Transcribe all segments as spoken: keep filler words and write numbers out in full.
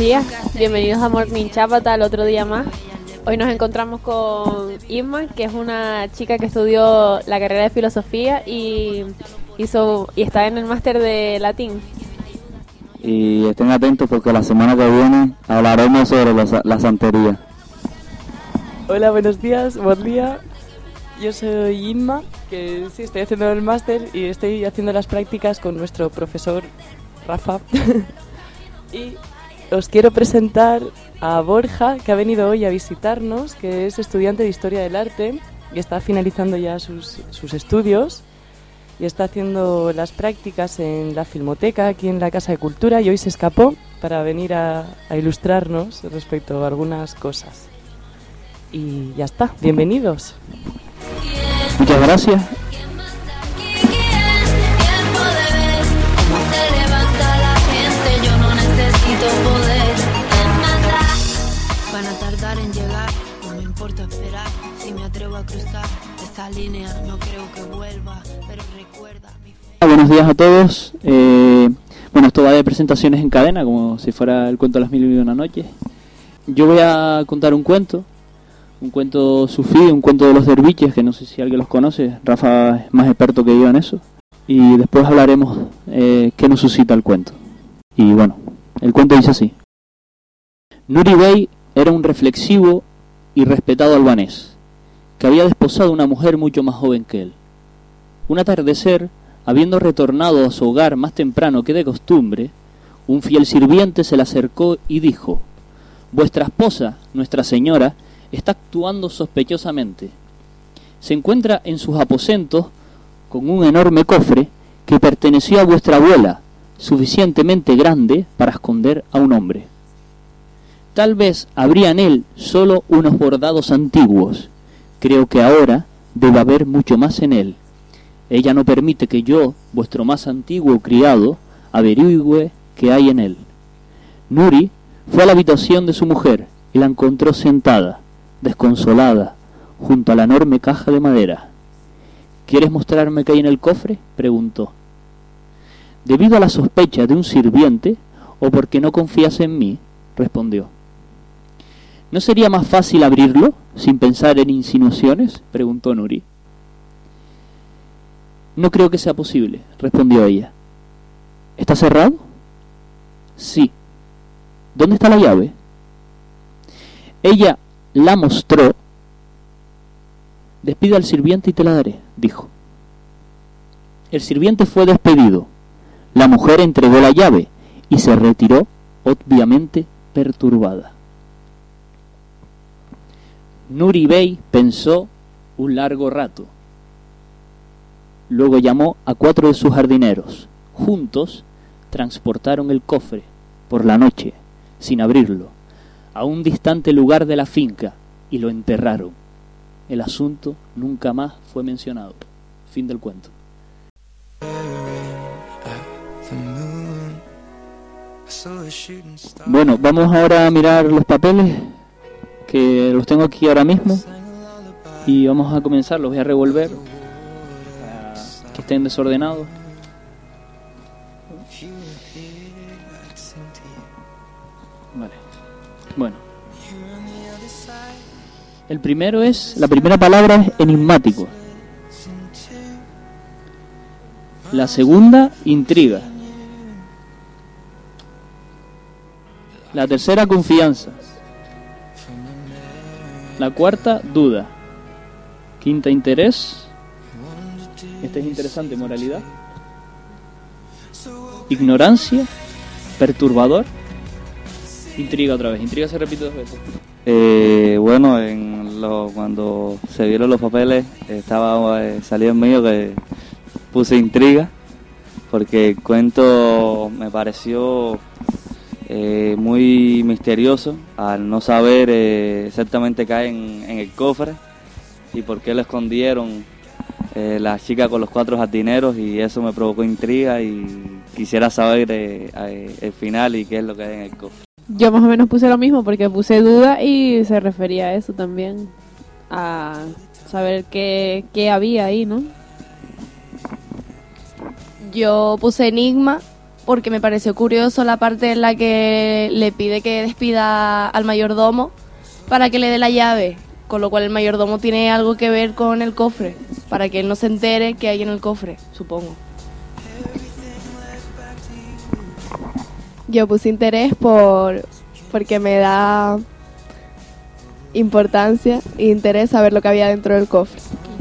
días, bienvenidos a Morning Chapata, el otro día más. Hoy nos encontramos con Isma, que es una chica que estudió la carrera de filosofía y hizo y está en el máster de latín. Y estén atentos porque la semana que viene hablaremos sobre los, la santería. Hola, buenos días, buen día. Yo soy Inma, que sí estoy haciendo el máster y estoy haciendo las prácticas con nuestro profesor Rafa. Y os quiero presentar a Borja, que ha venido hoy a visitarnos, que es estudiante de Historia del Arte y está finalizando ya sus, sus estudios y está haciendo las prácticas en la Filmoteca, aquí en la Casa de Cultura, y hoy se escapó para venir a, a ilustrarnos respecto a algunas cosas. Y ya está, bienvenidos. Muchas gracias. Van a tardar en llegar, no me importa esperar. Si me atrevo a cruzar esa línea, no creo que vuelva, pero recuerda mi... Buenos días a todos. Eh, bueno, esto va de presentaciones en cadena, como si fuera el cuento de las mil y una noches. Yo voy a contar un cuento, un cuento sufí, un cuento de los derviches, que no sé si alguien los conoce. Rafa es más experto que yo en eso. Y después hablaremos eh, qué nos suscita el cuento. Y bueno, el cuento dice así. Nuri Bey era un reflexivo y respetado albanés, que había desposado a una mujer mucho más joven que él. Un atardecer, habiendo retornado a su hogar más temprano que de costumbre, un fiel sirviente se le acercó y dijo: «Vuestra esposa, Nuestra Señora, está actuando sospechosamente. Se encuentra en sus aposentos con un enorme cofre que perteneció a vuestra abuela, suficientemente grande para esconder a un hombre. Tal vez habría en él solo unos bordados antiguos. Creo que ahora debe haber mucho más en él. Ella no permite que yo, vuestro más antiguo criado, averigüe qué hay en él». Nuri fue a la habitación de su mujer y la encontró sentada, desconsolada, junto a la enorme caja de madera. «¿Quieres mostrarme qué hay en el cofre?», preguntó. «Debido a la sospecha de un sirviente, o porque no confías en mí», respondió. «¿No sería más fácil abrirlo, sin pensar en insinuaciones?», preguntó Nuri. «No creo que sea posible», respondió ella. «¿Está cerrado?». «Sí». «¿Dónde está la llave?». Ella la mostró. «Despide al sirviente y te la daré», dijo. El sirviente fue despedido. La mujer entregó la llave y se retiró, obviamente perturbada. Nuri Bey pensó un largo rato. Luego llamó a cuatro de sus jardineros. Juntos transportaron el cofre por la noche, sin abrirlo, a un distante lugar de la finca y lo enterraron. El asunto nunca más fue mencionado. Fin del cuento. Bueno, vamos ahora a mirar los papeles, que los tengo aquí ahora mismo, y vamos a comenzar. Los voy a revolver para que estén desordenados. Vale. Bueno, el primero es, la primera palabra es enigmático. La segunda, intriga. La tercera, confianza. La cuarta, duda. Quinta, interés. Este es interesante, moralidad. Ignorancia. Perturbador. Intriga otra vez. Intriga se repite dos veces. Eh, bueno, en lo, cuando se vieron los papeles, estaba eh, salió el mío que puse intriga, porque el cuento me pareció eh, muy misterioso al no saber eh, exactamente qué hay en, en el cofre y por qué lo escondieron eh, la chica con los cuatro jardineros, y eso me provocó intriga y quisiera saber eh, eh, el final y qué es lo que hay en el cofre. Yo más o menos puse lo mismo porque puse duda y se refería a eso también, a saber qué, qué había ahí, ¿no? Yo puse enigma porque me pareció curioso la parte en la que le pide que despida al mayordomo para que le dé la llave, con lo cual el mayordomo tiene algo que ver con el cofre, para que él no se entere que hay en el cofre, supongo. Yo puse interés por porque me da importancia e interés saber lo que había dentro del cofre.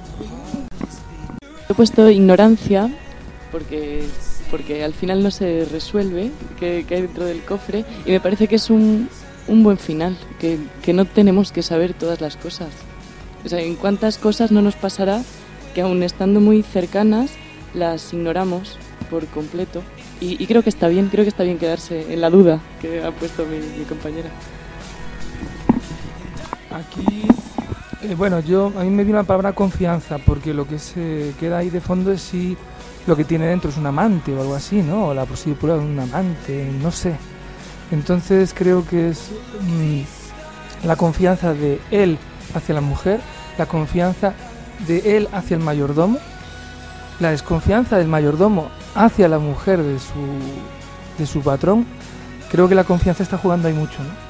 He puesto ignorancia porque, porque al final no se resuelve qué hay dentro del cofre y me parece que es un, un buen final, que, que no tenemos que saber todas las cosas. O sea, en cuántas cosas no nos pasará que aun estando muy cercanas las ignoramos por completo. Y, y creo que está bien, creo que está bien quedarse en la duda que ha puesto mi, mi compañera. Aquí, eh, bueno, yo a mí me vino la palabra confianza, porque lo que se queda ahí de fondo es si lo que tiene dentro es un amante o algo así, ¿no? O la posibilidad de un amante, no sé. Entonces creo que es mmm, la confianza de él hacia la mujer, la confianza de él hacia el mayordomo, la desconfianza del mayordomo hacia la mujer de su, de su patrón. Creo que la confianza está jugando ahí mucho, ¿no?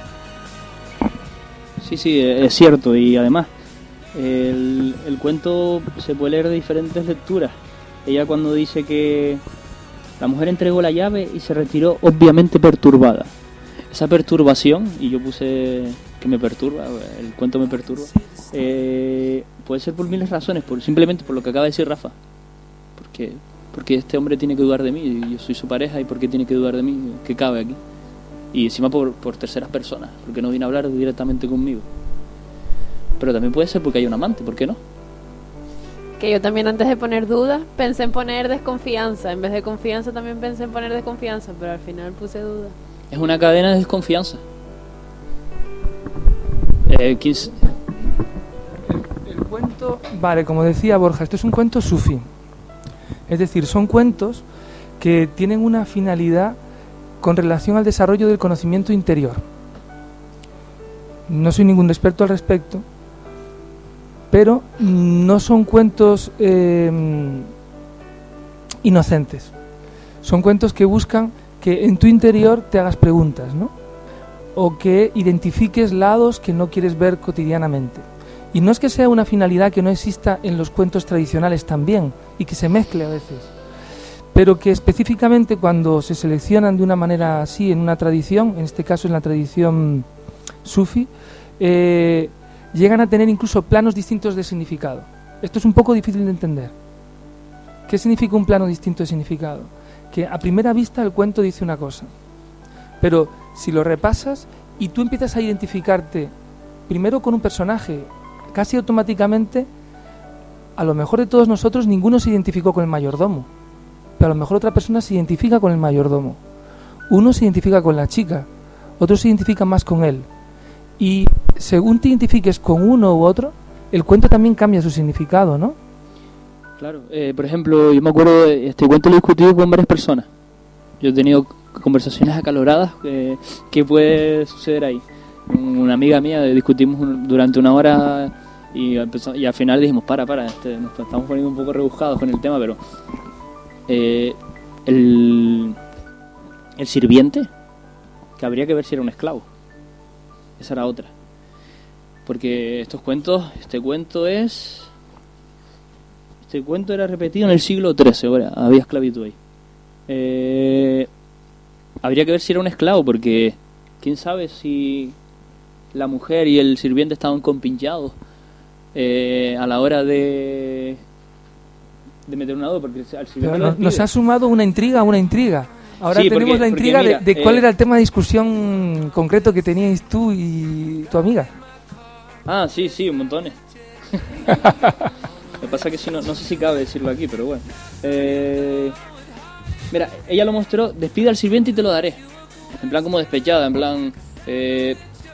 Sí, sí, es cierto. Y además, el, el cuento se puede leer de diferentes lecturas. Ella cuando dice que la mujer entregó la llave y se retiró obviamente perturbada. Esa perturbación, y yo puse que me perturba, el cuento me perturba, eh, puede ser por miles razones, por, simplemente por lo que acaba de decir Rafa. Porque, porque este hombre tiene que dudar de mí, y yo soy su pareja, y ¿por qué tiene que dudar de mí? ¿Qué cabe aquí? Y encima por, por terceras personas, porque no viene a hablar directamente conmigo. Pero también puede ser porque hay un amante, ¿por qué no? Que yo también antes de poner dudas pensé en poner desconfianza. En vez de confianza también pensé en poner desconfianza, pero al final puse duda. Es una cadena de desconfianza. Eh, quince... el, el cuento, vale, como decía Borja, esto es un cuento sufí. Es decir, son cuentos que tienen una finalidad con relación al desarrollo del conocimiento interior. No soy ningún experto al respecto, pero no son cuentos eh, inocentes. Son cuentos que buscan que en tu interior te hagas preguntas, ¿no? O que identifiques lados que no quieres ver cotidianamente. Y no es que sea una finalidad que no exista en los cuentos tradicionales también, y que se mezcle a veces, pero que específicamente cuando se seleccionan de una manera así en una tradición, en este caso en la tradición sufi, eh, llegan a tener incluso planos distintos de significado. Esto es un poco difícil de entender. ¿Qué significa un plano distinto de significado? Que a primera vista el cuento dice una cosa, pero si lo repasas y tú empiezas a identificarte primero con un personaje, casi automáticamente, a lo mejor de todos nosotros ninguno se identificó con el mayordomo, pero a lo mejor otra persona se identifica con el mayordomo. Uno se identifica con la chica, otro se identifica más con él. Y según te identifiques con uno u otro, el cuento también cambia su significado, ¿no? Claro, eh, por ejemplo, yo me acuerdo, de este cuento lo he discutido con varias personas. Yo he tenido conversaciones acaloradas, eh, ¿qué puede suceder ahí? Una amiga mía discutimos un, durante una hora y, empezó, y al final dijimos, para, para, este, nos estamos poniendo un poco rebuscados con el tema, pero eh, el, el sirviente, que habría que ver si era un esclavo. Esa era otra. Porque estos cuentos, este cuento es... Este cuento era repetido en el siglo trece, ahora había esclavitud ahí. Eh, habría que ver si era un esclavo, porque quién sabe si la mujer y el sirviente estaban compinchados eh, a la hora de, de meter un ado, porque al sirviente nos, nos ha sumado una intriga, una intriga. Ahora sí, tenemos porque, la intriga porque, mira, de, de cuál eh, era el tema de discusión concreto que teníais tú y tu amiga. Ah, sí, sí, un montón. Lo que pasa es que si no, no sé si cabe decirlo aquí, pero bueno. Eh, mira, ella lo mostró, despide al sirviente y te lo daré. En plan como despechada, en plan... Eh,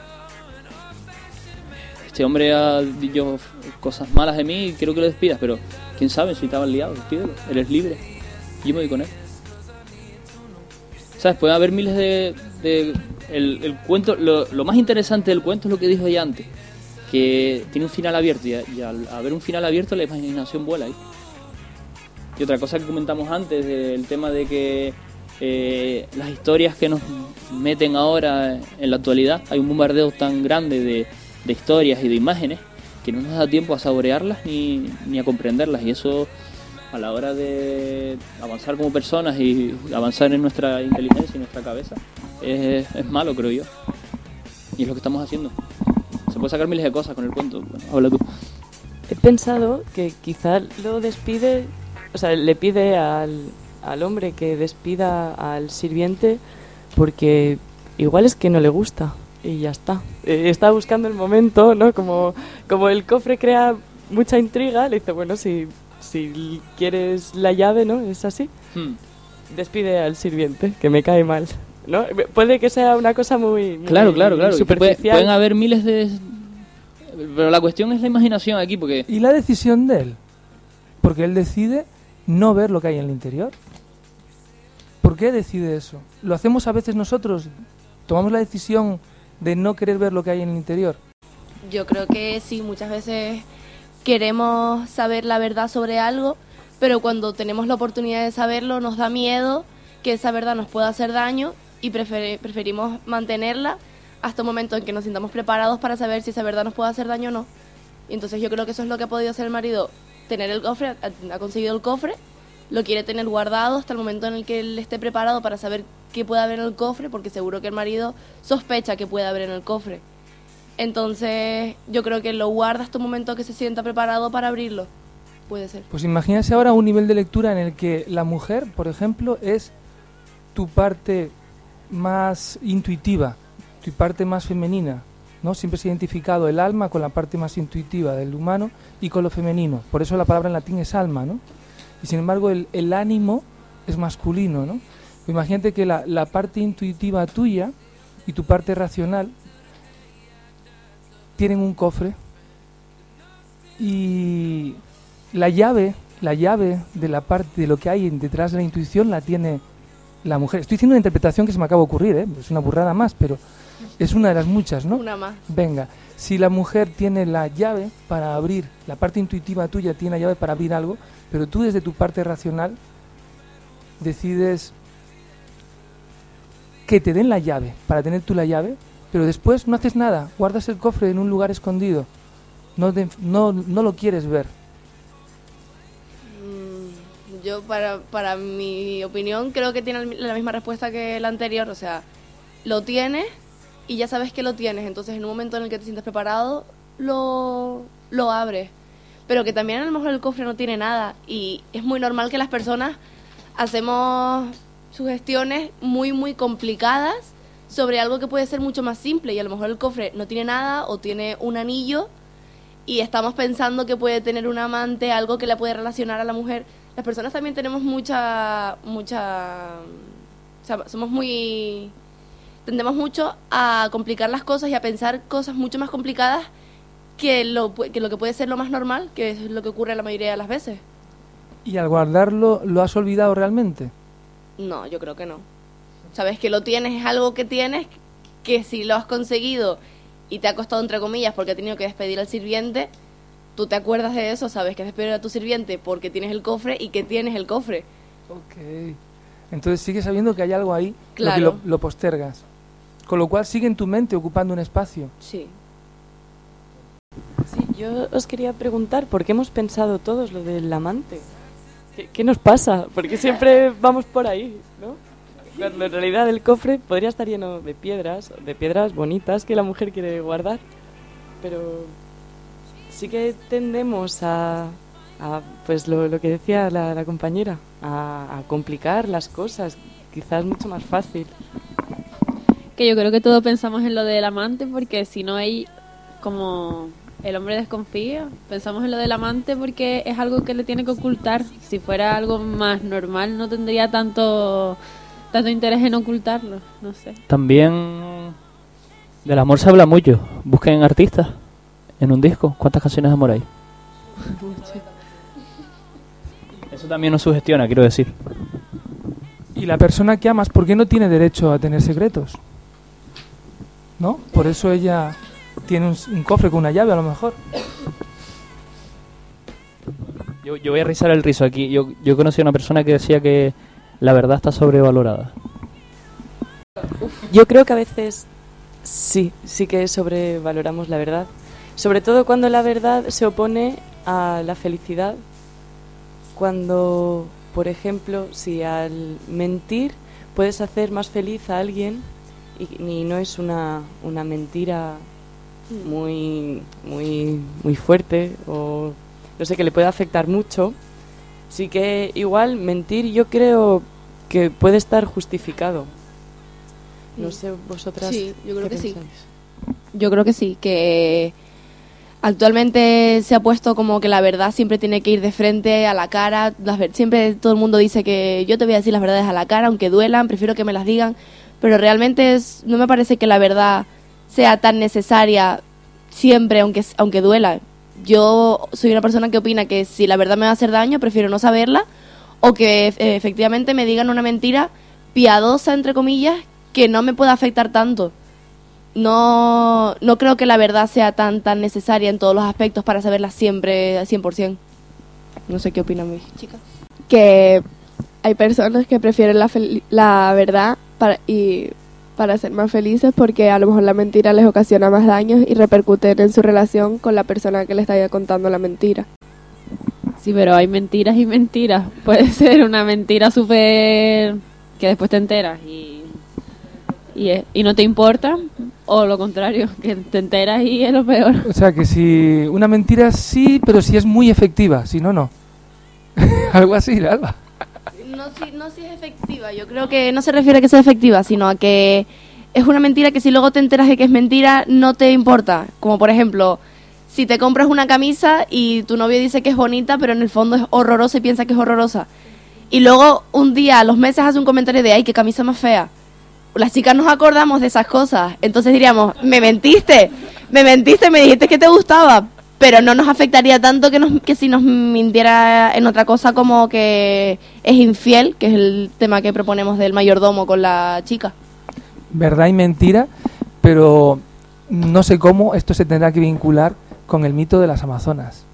este hombre ha dicho cosas malas de mí y quiero que lo despidas, pero quién sabe si estaba liado, despídelo, eres libre. Yo me voy con él. ¿Sabes? Puede haber miles de... de el, el cuento, lo, lo más interesante del cuento es lo que dijo ella antes, que tiene un final abierto, y, a, y al haber un final abierto la imaginación vuela ahí. Y otra cosa que comentamos antes, del tema de que eh, las historias que nos meten ahora en la actualidad. Hay un bombardeo tan grande de, de historias y de imágenes que no nos da tiempo a saborearlas ni, ni a comprenderlas, y eso a la hora de avanzar como personas y avanzar en nuestra inteligencia y nuestra cabeza es, es malo, creo yo, y es lo que estamos haciendo. Se puede sacar miles de cosas con el cuento. Bueno, habla tú. He pensado que quizá lo despide, o sea, le pide al, al hombre que despida al sirviente porque igual es que no le gusta y ya está. Eh, está buscando el momento, ¿no? Como, como el cofre crea mucha intriga, le dice, bueno, si, si quieres la llave, ¿no? Es así. Hmm. Despide al sirviente, que me cae mal, ¿no? Puede que sea una cosa muy, muy claro, claro, claro. superficial. Puede, pueden haber miles de... Pero la cuestión es la imaginación aquí, porque... ¿Y la decisión de él? Porque él decide no ver lo que hay en el interior. ¿Por qué decide eso? Lo hacemos a veces nosotros. Tomamos la decisión de no querer ver lo que hay en el interior. Yo creo que sí, muchas veces queremos saber la verdad sobre algo, pero cuando tenemos la oportunidad de saberlo nos da miedo que esa verdad nos pueda hacer daño y prefer- preferimos mantenerla hasta un momento en que nos sintamos preparados para saber si esa verdad nos puede hacer daño o no. Y entonces yo creo que eso es lo que ha podido hacer el marido, tener el cofre, ha, ha conseguido el cofre, lo quiere tener guardado hasta el momento en el que él esté preparado para saber qué puede haber en el cofre, porque seguro que el marido sospecha que puede haber en el cofre. Entonces yo creo que lo guarda hasta un momento que se sienta preparado para abrirlo. Puede ser. Pues imagínese ahora un nivel de lectura en el que la mujer, por ejemplo, es tu parte más intuitiva, tu parte más femenina, ¿no? Siempre se ha identificado el alma con la parte más intuitiva del humano y con lo femenino. Por eso la palabra en latín es alma, ¿no? Y sin embargo el, el ánimo es masculino, ¿no? Imagínate que la, la parte intuitiva tuya y tu parte racional tienen un cofre y la llave, la llave de la parte de lo que hay detrás de la intuición la tiene la mujer. Estoy haciendo una interpretación que se me acaba de ocurrir, ¿eh? Es una burrada más, pero es una de las muchas, ¿no? Una más. Venga, si la mujer tiene la llave para abrir, la parte intuitiva tuya tiene la llave para abrir algo, pero tú desde tu parte racional decides que te den la llave para tener tú la llave, pero después no haces nada, guardas el cofre en un lugar escondido, no, te, no, no lo quieres ver. Mm, yo, para, para mi opinión, creo que tiene la misma respuesta que la anterior, o sea, lo tienes y ya sabes que lo tienes, entonces en un momento en el que te sientes preparado, lo, lo abres. Pero que también a lo mejor el cofre no tiene nada y es muy normal que las personas hacemos sugestiones muy, muy complicadas sobre algo que puede ser mucho más simple y a lo mejor el cofre no tiene nada o tiene un anillo y estamos pensando que puede tener un amante, algo que la puede relacionar a la mujer. Las personas también tenemos mucha, mucha, o sea, somos muy... tendemos mucho a complicar las cosas y a pensar cosas mucho más complicadas que lo, que lo que puede ser lo más normal, que es lo que ocurre la mayoría de las veces. ¿Y al guardarlo lo has olvidado realmente? No, yo creo que no. Sabes que lo tienes, es algo que tienes, que si lo has conseguido y te ha costado entre comillas porque has tenido que despedir al sirviente, tú te acuerdas de eso, sabes que has despedido a tu sirviente porque tienes el cofre y que tienes el cofre. Ok. Entonces sigues sabiendo que hay algo ahí, claro. Lo que lo, lo postergas. Con lo cual sigue en tu mente ocupando un espacio. Sí. Sí, yo os quería preguntar, ¿por qué hemos pensado todos lo del amante? ¿Qué, qué nos pasa? Porque siempre vamos por ahí, ¿no? Cuando en realidad el cofre podría estar lleno de piedras, de piedras bonitas que la mujer quiere guardar, pero sí que tendemos a, a pues lo, lo que decía la, la compañera, a, a complicar las cosas, quizás mucho más fácil. Que yo creo que todos pensamos en lo del amante porque si no hay como el hombre desconfía, pensamos en lo del amante porque es algo que le tiene que ocultar. Si fuera algo más normal no tendría tanto tanto interés en ocultarlo, no sé. También del amor se habla mucho. Busquen artistas en un disco, ¿cuántas canciones de amor hay? Eso también nos sugestiona, quiero decir. Y la persona que amas, ¿por qué no tiene derecho a tener secretos? ¿No? Por eso ella tiene un, un cofre con una llave, a lo mejor. Yo, yo voy a rizar el rizo aquí. Yo, yo conocí a una persona que decía que la verdad está sobrevalorada? Yo creo que a veces sí, sí que sobrevaloramos la verdad. Sobre todo cuando la verdad se opone a la felicidad. Cuando, por ejemplo, si al mentir puedes hacer más feliz a alguien y, y no es una, una mentira muy, muy, muy fuerte o no sé, que le puede afectar mucho, sí que igual mentir yo creo que puede estar justificado. No sé, vosotras. Sí, yo creo ¿qué que sí. pensáis? Yo creo que sí, que actualmente se ha puesto como que la verdad siempre tiene que ir de frente a la cara. Las ver- siempre todo el mundo dice que yo te voy a decir las verdades a la cara, aunque duelan, prefiero que me las digan. Pero realmente es, no me parece que la verdad sea tan necesaria siempre, aunque, aunque duela. Yo soy una persona que opina que si la verdad me va a hacer daño, prefiero no saberla, o que eh, efectivamente me digan una mentira piadosa, entre comillas, que no me pueda afectar tanto. No, no creo que la verdad sea tan tan necesaria en todos los aspectos para saberla siempre al cien por ciento. No sé qué opinan mis chicas. Que hay personas que prefieren la, fel- la verdad para, y para ser más felices porque a lo mejor la mentira les ocasiona más daños y repercuten en su relación con la persona que le está contando la mentira. Sí, pero hay mentiras y mentiras. Puede ser una mentira súper que después te enteras y, y, es- y no te importa, o lo contrario, que te enteras y es lo peor. O sea, que si una mentira sí, pero si es muy efectiva, si no, no. Algo así, Alba. No si, no si es efectiva, yo creo que no se refiere a que sea efectiva, sino a que es una mentira que si luego te enteras de que es mentira, no te importa. Como por ejemplo, si te compras una camisa y tu novio dice que es bonita, pero en el fondo es horrorosa y piensa que es horrorosa. Y luego un día, a los meses, hace un comentario de, ay, qué camisa más fea. Las chicas nos acordamos de esas cosas, entonces diríamos, me mentiste, me mentiste, me dijiste que te gustaba, pero no nos afectaría tanto que, nos, que si nos mintiera en otra cosa como que es infiel, que es el tema que proponemos del mayordomo con la chica. Verdad y mentira, pero no sé cómo esto se tendrá que vincular con el mito de las Amazonas.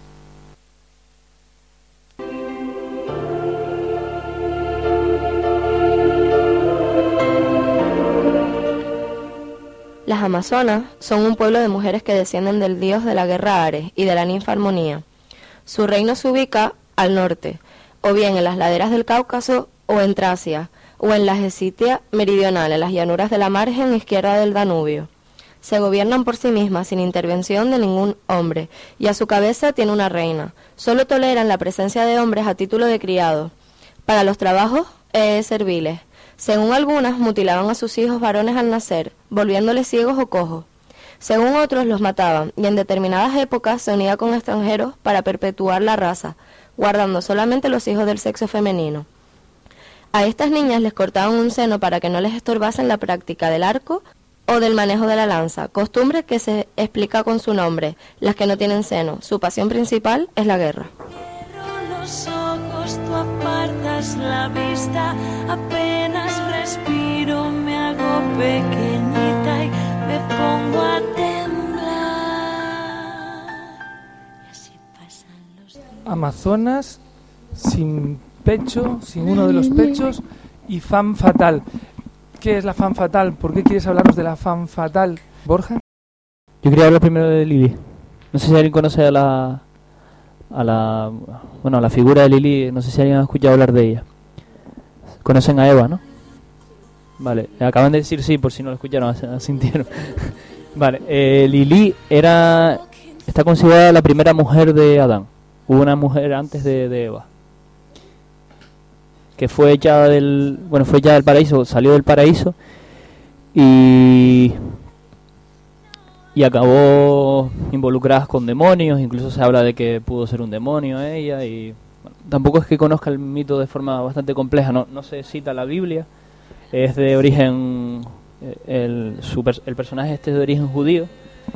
Las Amazonas son un pueblo de mujeres que descienden del dios de la guerra Ares y de la ninfa Armonía. Su reino se ubica al norte, o bien en las laderas del Cáucaso o en Tracia, o en la Escitia meridional, en las llanuras de la margen izquierda del Danubio. Se gobiernan por sí mismas sin intervención de ningún hombre, y a su cabeza tiene una reina. Solo toleran la presencia de hombres a título de criados, para los trabajos eh, serviles. Según algunas, mutilaban a sus hijos varones al nacer, volviéndoles ciegos o cojos. Según otros, los mataban, y en determinadas épocas se unía con extranjeros para perpetuar la raza, guardando solamente los hijos del sexo femenino. A estas niñas les cortaban un seno para que no les estorbasen la práctica del arco o del manejo de la lanza, costumbre que se explica con su nombre, las que no tienen seno. Su pasión principal es la guerra. Los ojos, tú apartas la vista, apenas respiro, me hago pequeñita y me pongo a temblar. Y así pasan los días. Amazonas sin pecho, sin uno de los pechos, y femme fatal. ¿Qué es la femme fatal? ¿Por qué quieres hablarnos de la femme fatal, Borja? Yo quería hablar primero de Lili. No sé si alguien conoce a la a la bueno a la figura de Lili, no sé si alguien ha escuchado hablar de ella. Conocen a Eva, ¿no? Vale, acaban de decir sí, por si no lo escucharon, asintieron. Vale, eh, Lili era está considerada la primera mujer de Adán. Hubo una mujer antes de, de Eva, que fue echada del bueno fue echada del paraíso, salió del paraíso y y acabó involucrada con demonios. Incluso se habla de que pudo ser un demonio ella, y bueno, tampoco es que conozca el mito de forma bastante compleja, no, no se cita la Biblia, es de origen el, su, el personaje este es de origen judío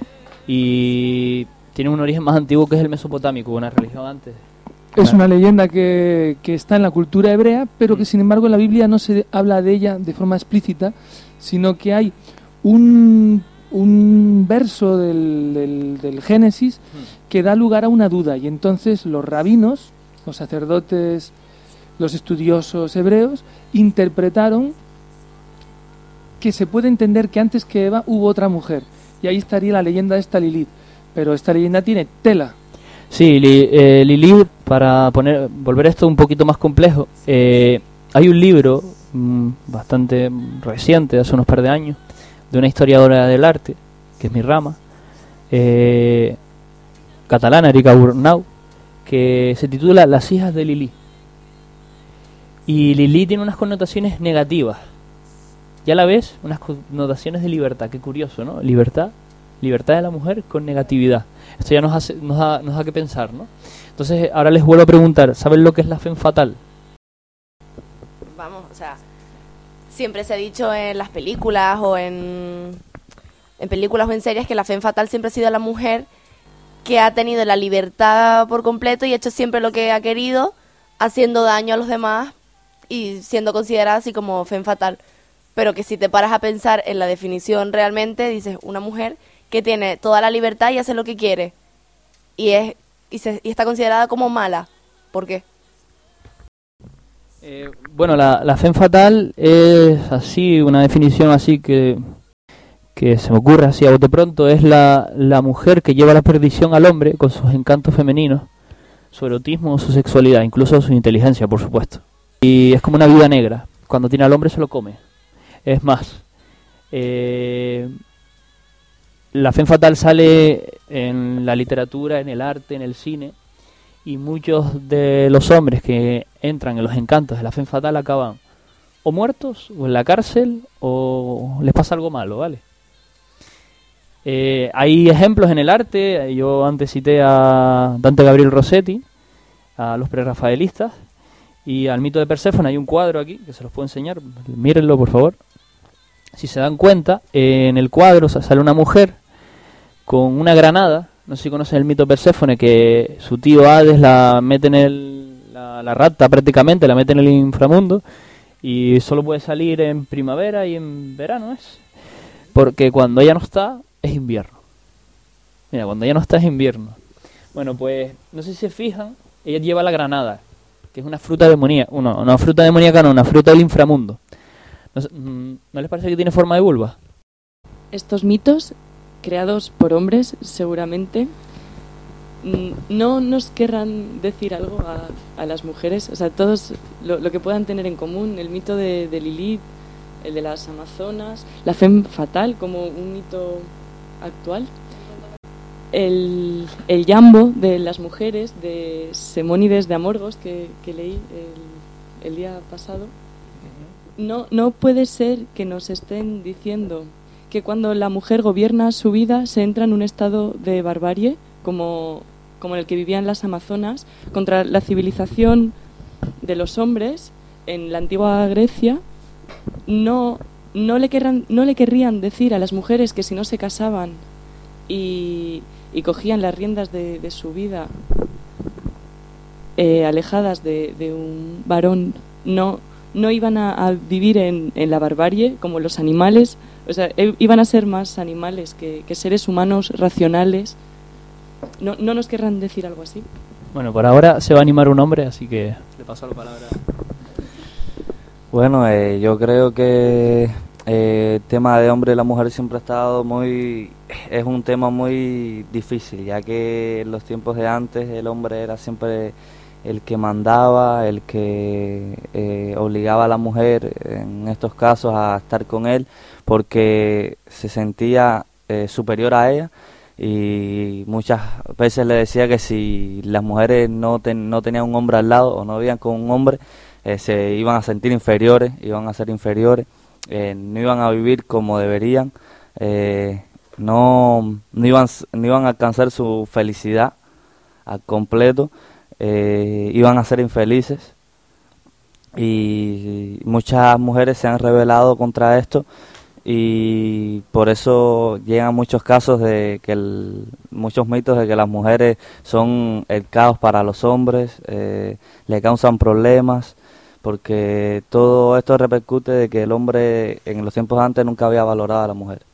y tiene un origen más antiguo que es el mesopotámico, una religión antes. Es una leyenda que, que está en la cultura hebrea, pero que sin embargo en la Biblia no se habla de ella de forma explícita, sino que hay un, un verso del, del, del Génesis que da lugar a una duda, y entonces los rabinos, los sacerdotes, los estudiosos hebreos interpretaron que se puede entender que antes que Eva hubo otra mujer. Y ahí estaría la leyenda de esta Lilith. Pero esta leyenda tiene tela. Sí, li, eh, Lilith, para poner volver esto un poquito más complejo, eh, hay un libro mmm, bastante reciente, hace unos par de años, de una historiadora del arte, que es mi rama, eh, catalana, Erika Burnau, que se titula Las hijas de Lilith. Y Lilith tiene unas connotaciones negativas. Ya la ves, unas connotaciones de libertad. Qué curioso, ¿no? Libertad, libertad de la mujer con negatividad. Esto ya nos hace, nos da, nos da que pensar, ¿no? Entonces, ahora les vuelvo a preguntar, ¿saben lo que es la femme fatale? Vamos, o sea, siempre se ha dicho en las películas o en, en películas o en series que la femme fatale siempre ha sido la mujer que ha tenido la libertad por completo y ha hecho siempre lo que ha querido, haciendo daño a los demás y siendo considerada así como femme fatale. Pero que si te paras a pensar en la definición realmente, dices una mujer que tiene toda la libertad y hace lo que quiere y es y, se, y está considerada como mala. ¿Por qué? Eh, bueno, la, la femme fatale es así, una definición así que, que se me ocurre así a bote pronto, es la, la mujer que lleva a la perdición al hombre con sus encantos femeninos, su erotismo, su sexualidad, incluso su inteligencia, por supuesto. Y es como una viuda negra, cuando tiene al hombre se lo come. Es más, eh, la femme fatale sale en la literatura, en el arte, en el cine, y muchos de los hombres que entran en los encantos de la femme fatale acaban o muertos, o en la cárcel, o les pasa algo malo, ¿vale? Eh, hay ejemplos en el arte, yo antes cité a Dante Gabriel Rossetti, a los prerrafaelistas, y al mito de Perséfone. Hay un cuadro aquí, que se los puedo enseñar, mírenlo por favor. Si se dan cuenta, eh, en el cuadro sale una mujer con una granada. No sé si conocen el mito de Perséfone, que su tío Hades la mete en el, la, la rata prácticamente, la mete en el inframundo y solo puede salir en primavera y en verano, ¿es? Porque cuando ella no está, es invierno. Mira, cuando ella no está es invierno. Bueno, pues, no sé si se fijan, ella lleva la granada, que es una fruta demoníaca, una, una fruta demoníaca no, una fruta del inframundo. ¿No, ¿No les parece que tiene forma de vulva? Estos mitos, creados por hombres, seguramente, no nos querrán decir algo a, a las mujeres. O sea, todos lo, lo que puedan tener en común, el mito de, de Lilith, el de las Amazonas, la femme fatale como un mito actual, el, el Yambo de las mujeres, de Semónides de Amorgos, que, que leí el, el día pasado. No, no puede ser que nos estén diciendo que cuando la mujer gobierna su vida se entra en un estado de barbarie, como, como en el que vivían las Amazonas, contra la civilización de los hombres en la antigua Grecia. No, no, le, querrán, no le querrían decir a las mujeres que si no se casaban y, y cogían las riendas de, de su vida eh, alejadas de, de un varón, no... no iban a, a vivir en, en la barbarie como los animales, o sea, e, iban a ser más animales que, que seres humanos racionales. ¿No, ¿No nos querrán decir algo así? Bueno, por ahora se va a animar un hombre, así que le paso la palabra. Bueno, eh, yo creo que eh, el tema de hombre y la mujer siempre ha estado muy... es un tema muy difícil, ya que en los tiempos de antes el hombre era siempre el que mandaba, el que eh, obligaba a la mujer en estos casos a estar con él porque se sentía eh, superior a ella, y muchas veces le decía que si las mujeres no, ten, no tenían un hombre al lado o no vivían con un hombre, eh, se iban a sentir inferiores, iban a ser inferiores, eh, no iban a vivir como deberían, eh, no, no, iban, no iban a alcanzar su felicidad al completo. Eh, iban a ser infelices, y muchas mujeres se han rebelado contra esto, y por eso llegan muchos casos de que el, muchos mitos de que las mujeres son el caos para los hombres, eh, le causan problemas, porque todo esto repercute de que el hombre en los tiempos antes nunca había valorado a la mujer.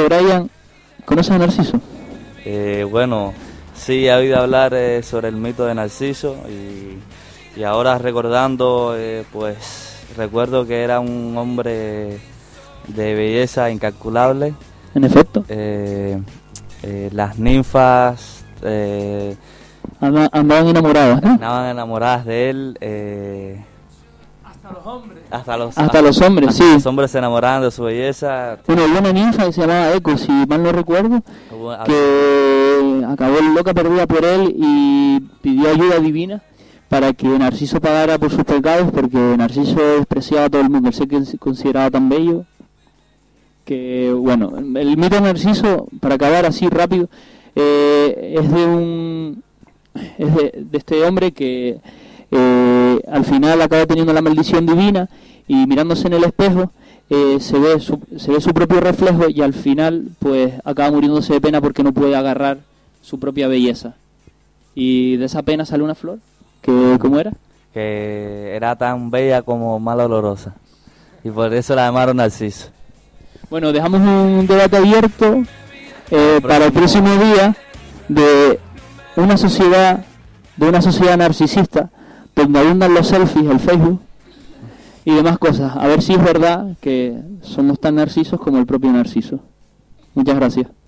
Oye, Brian, ¿conoces a Narciso? Eh, bueno, sí, he oído hablar eh, sobre el mito de Narciso y, y ahora recordando, eh, pues recuerdo que era un hombre de belleza incalculable. En efecto. Eh, eh, las ninfas eh, Anda- andaban enamoradas, ¿no? andaban enamoradas de él. Eh, Hasta los hombres. hasta los, Hasta los hombres, hasta sí. los hombres se enamoraban de su belleza. Bueno, había una ninfa que se llamaba Eco, si mal no recuerdo, Hubo- que acabó loca perdida por él y pidió ayuda divina para que Narciso pagara por sus pecados, porque Narciso despreciaba a todo el mundo, él se con- consideraba tan bello que, bueno, el mito de Narciso, para acabar así rápido, eh, es de un es de, de este hombre que eh, al final acaba teniendo la maldición divina y mirándose en el espejo eh, se ve su, se ve su propio reflejo y al final pues acaba muriéndose de pena porque no puede agarrar su propia belleza, y de esa pena sale una flor que ¿cómo era? que era tan bella como mal olorosa y por eso la llamaron Narciso. Bueno, dejamos un debate abierto eh, para el próximo día de una sociedad de una sociedad narcisista donde abundan los selfies, el Facebook y demás cosas. A ver si es verdad que somos tan narcisos como el propio Narciso. Muchas gracias.